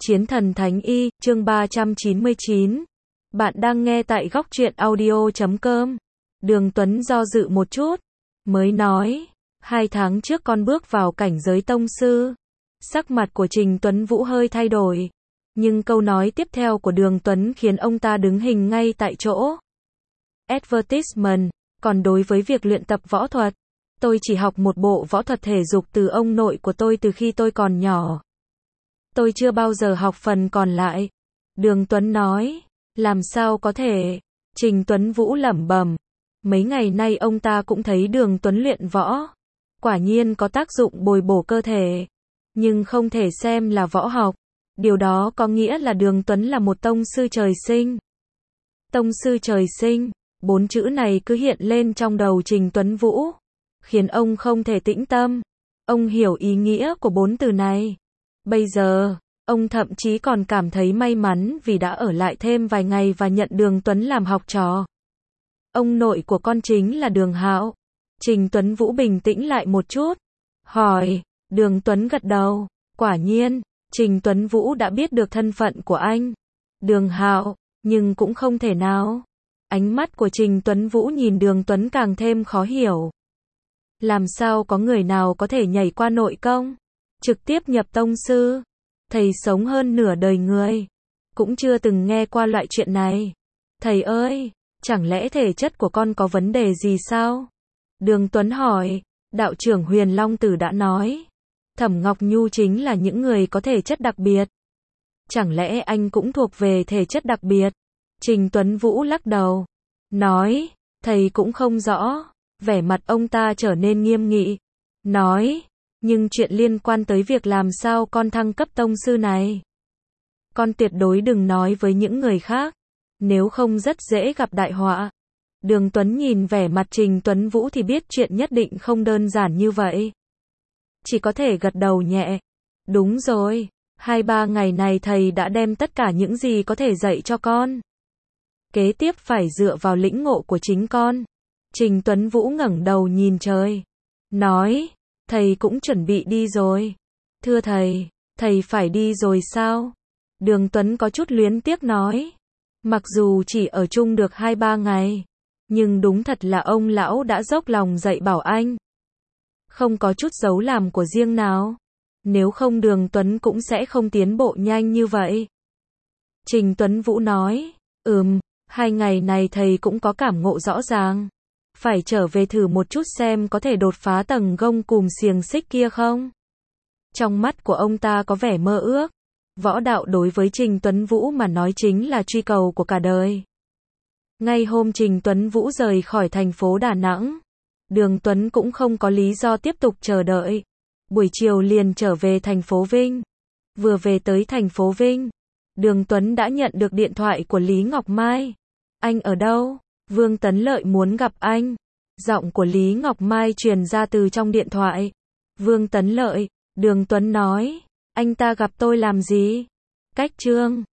Chiến thần Thánh Y, chương 399. Bạn đang nghe tại góc truyện audio.com. Đường Tuấn do dự một chút, mới nói, 2 tháng trước con bước vào cảnh giới tông sư. Sắc mặt của Trình Tuấn Vũ hơi thay đổi, nhưng câu nói tiếp theo của Đường Tuấn khiến ông ta đứng hình ngay tại chỗ. Advertisement, còn đối với việc luyện tập võ thuật, tôi chỉ học một bộ võ thuật thể dục từ ông nội của tôi từ khi tôi còn nhỏ. Tôi chưa bao giờ học phần còn lại. Đường Tuấn nói, làm sao có thể? Trình Tuấn Vũ lẩm bẩm. Mấy ngày nay ông ta cũng thấy Đường Tuấn luyện võ. Quả nhiên có tác dụng bồi bổ cơ thể. Nhưng không thể xem là võ học. Điều đó có nghĩa là Đường Tuấn là một tông sư trời sinh. Tông sư trời sinh, 4 chữ này cứ hiện lên trong đầu Trình Tuấn Vũ, khiến ông không thể tĩnh tâm. Ông hiểu ý nghĩa của 4 từ này. Bây giờ, ông thậm chí còn cảm thấy may mắn vì đã ở lại thêm vài ngày và nhận Đường Tuấn làm học trò. Ông nội của con chính là Đường Hạo. Trình Tuấn Vũ bình tĩnh lại một chút, hỏi. Đường Tuấn gật đầu. Quả nhiên, Trình Tuấn Vũ đã biết được thân phận của anh, Đường Hạo, nhưng cũng không thể nào. Ánh mắt của Trình Tuấn Vũ nhìn Đường Tuấn càng thêm khó hiểu. Làm sao có người nào có thể nhảy qua nội công, trực tiếp nhập tông sư? Thầy sống hơn nửa đời người, cũng chưa từng nghe qua loại chuyện này. Thầy ơi, chẳng lẽ thể chất của con có vấn đề gì sao? Đường Tuấn hỏi. Đạo trưởng Huyền Long Tử đã nói, Thẩm Ngọc Nhu chính là những người có thể chất đặc biệt. Chẳng lẽ anh cũng thuộc về thể chất đặc biệt? Trình Tuấn Vũ lắc đầu, nói, thầy cũng không rõ. Vẻ mặt ông ta trở nên nghiêm nghị, nói, nhưng chuyện liên quan tới việc làm sao con thăng cấp tông sư này, con tuyệt đối đừng nói với những người khác, nếu không rất dễ gặp đại họa. Đường Tuấn nhìn vẻ mặt Trình Tuấn Vũ thì biết chuyện nhất định không đơn giản như vậy. Chỉ có thể gật đầu nhẹ. Đúng rồi, 2-3 ngày này thầy đã đem tất cả những gì có thể dạy cho con. Kế tiếp phải dựa vào lĩnh ngộ của chính con. Trình Tuấn Vũ ngẩng đầu nhìn trời, nói, thầy cũng chuẩn bị đi rồi. Thưa thầy phải đi rồi sao? Đường Tuấn có chút luyến tiếc nói, mặc dù chỉ ở chung được 2-3 ngày, nhưng đúng thật là ông lão đã dốc lòng dạy bảo anh. Không có chút giấu làm của riêng nào. Nếu không Đường Tuấn cũng sẽ không tiến bộ nhanh như vậy. Trình Tuấn Vũ nói, 2 ngày này thầy cũng có cảm ngộ rõ ràng. Phải trở về thử một chút xem có thể đột phá tầng gông cùm xiềng xích kia không? Trong mắt của ông ta có vẻ mơ ước. Võ đạo đối với Trình Tuấn Vũ mà nói chính là truy cầu của cả đời. Ngay hôm Trình Tuấn Vũ rời khỏi thành phố Đà Nẵng, Đường Tuấn cũng không có lý do tiếp tục chờ đợi. Buổi chiều liền trở về thành phố Vinh. Vừa về tới thành phố Vinh, Đường Tuấn đã nhận được điện thoại của Lý Ngọc Mai. Anh ở đâu? Vương Tấn Lợi muốn gặp anh. Giọng của Lý Ngọc Mai truyền ra từ trong điện thoại. Vương Tấn Lợi, Đường Tuấn nói, anh ta gặp tôi làm gì? Cách Trương,